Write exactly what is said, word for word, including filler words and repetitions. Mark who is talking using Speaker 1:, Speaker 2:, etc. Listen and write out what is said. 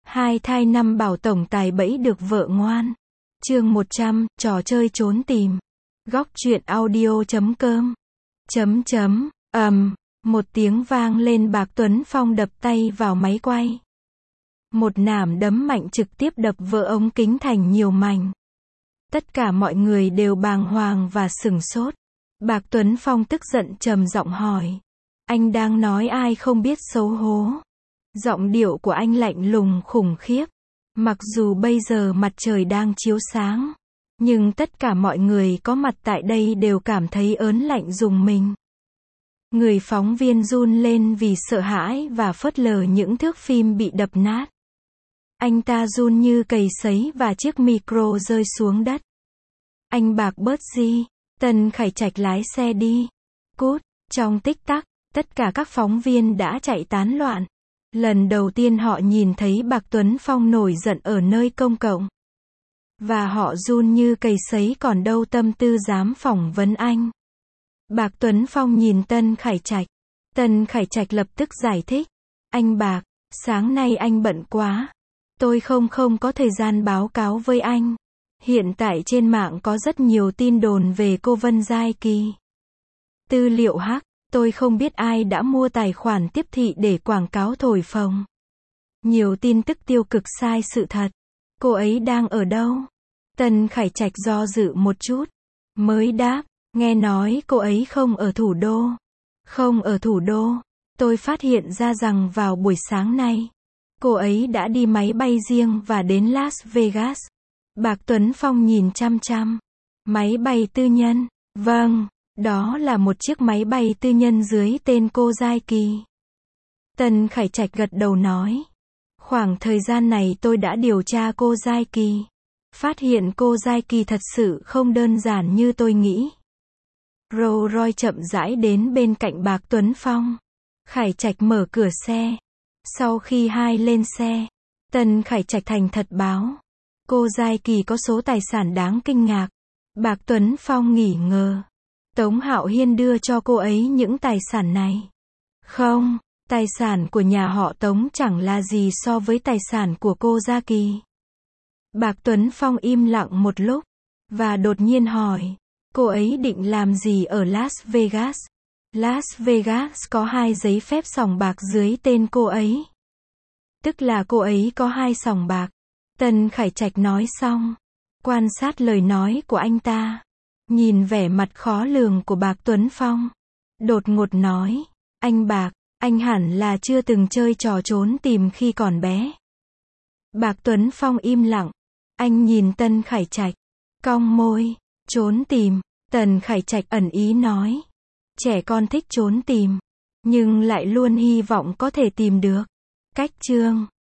Speaker 1: Hai thai năm bảo tổng tài bẫy được vợ ngoan. Chương một trăm, trò chơi trốn tìm. Góc truyện audio chấm com. Chấm chấm, ầm, một tiếng vang lên, Bạc Tuấn Phong đập tay vào máy quay. Một nảm đấm mạnh trực tiếp đập vỡ ống kính thành nhiều mảnh. Tất cả mọi người đều bàng hoàng và sửng sốt. Bạc Tuấn Phong tức giận trầm giọng hỏi. Anh đang nói ai không biết xấu hổ? Giọng điệu của anh lạnh lùng khủng khiếp. Mặc dù bây giờ mặt trời đang chiếu sáng, nhưng tất cả mọi người có mặt tại đây đều cảm thấy ớn lạnh rùng mình. Người phóng viên run lên vì sợ hãi và phớt lờ những thước phim bị đập nát. Anh ta run như cầy sấy và chiếc micro rơi xuống đất. Anh Bạc bớt gì? Tân Khải Trạch lái xe đi. Cút. Trong tích tắc, tất cả các phóng viên đã chạy tán loạn. Lần đầu tiên họ nhìn thấy Bạc Tuấn Phong nổi giận ở nơi công cộng. Và họ run như cầy sấy, còn đâu tâm tư dám phỏng vấn anh. Bạc Tuấn Phong nhìn Tân Khải Trạch. Tân Khải Trạch lập tức giải thích. Anh Bạc, sáng nay anh bận quá. Tôi không không có thời gian báo cáo với anh. Hiện tại trên mạng có rất nhiều tin đồn về cô Vân Giai Kỳ. Tư liệu hack, tôi không biết ai đã mua tài khoản tiếp thị để quảng cáo thổi phồng. Nhiều tin tức tiêu cực sai sự thật. Cô ấy đang ở đâu? Tân Khải Trạch do dự một chút, mới đáp, nghe nói cô ấy không ở thủ đô. Không ở thủ đô. Tôi phát hiện ra rằng vào buổi sáng nay, cô ấy đã đi máy bay riêng và đến Las Vegas. Bạc Tuấn Phong nhìn chăm chăm. Máy bay tư nhân? Vâng, đó là một chiếc máy bay tư nhân dưới tên cô Giai Kỳ. Tân Khải Trạch gật đầu nói. Khoảng thời gian này tôi đã điều tra cô Giai Kỳ. Phát hiện cô Giai Kỳ thật sự không đơn giản như tôi nghĩ. Rolls Royce chậm rãi đến bên cạnh Bạc Tuấn Phong. Khải Trạch mở cửa xe. Sau khi hai lên xe, Tân Khải Trạch thành thật báo. Cô Giai Kỳ có số tài sản đáng kinh ngạc. Bạc Tuấn Phong nghi ngờ. Tống Hạo Hiên đưa cho cô ấy những tài sản này. Không, tài sản của nhà họ Tống chẳng là gì so với tài sản của cô Giai Kỳ. Bạc Tuấn Phong im lặng một lúc, và đột nhiên hỏi, cô ấy định làm gì ở Las Vegas? Las Vegas có hai giấy phép sòng bạc dưới tên cô ấy. Tức là cô ấy có hai sòng bạc. Tân Khải Trạch nói xong, quan sát lời nói của anh ta, nhìn vẻ mặt khó lường của Bạc Tuấn Phong, đột ngột nói, anh Bạc, anh hẳn là chưa từng chơi trò trốn tìm khi còn bé. Bạc Tuấn Phong im lặng, anh nhìn Tân Khải Trạch, cong môi, trốn tìm. Tân Khải Trạch ẩn ý nói, trẻ con thích trốn tìm, nhưng lại luôn hy vọng có thể tìm được. Cách chương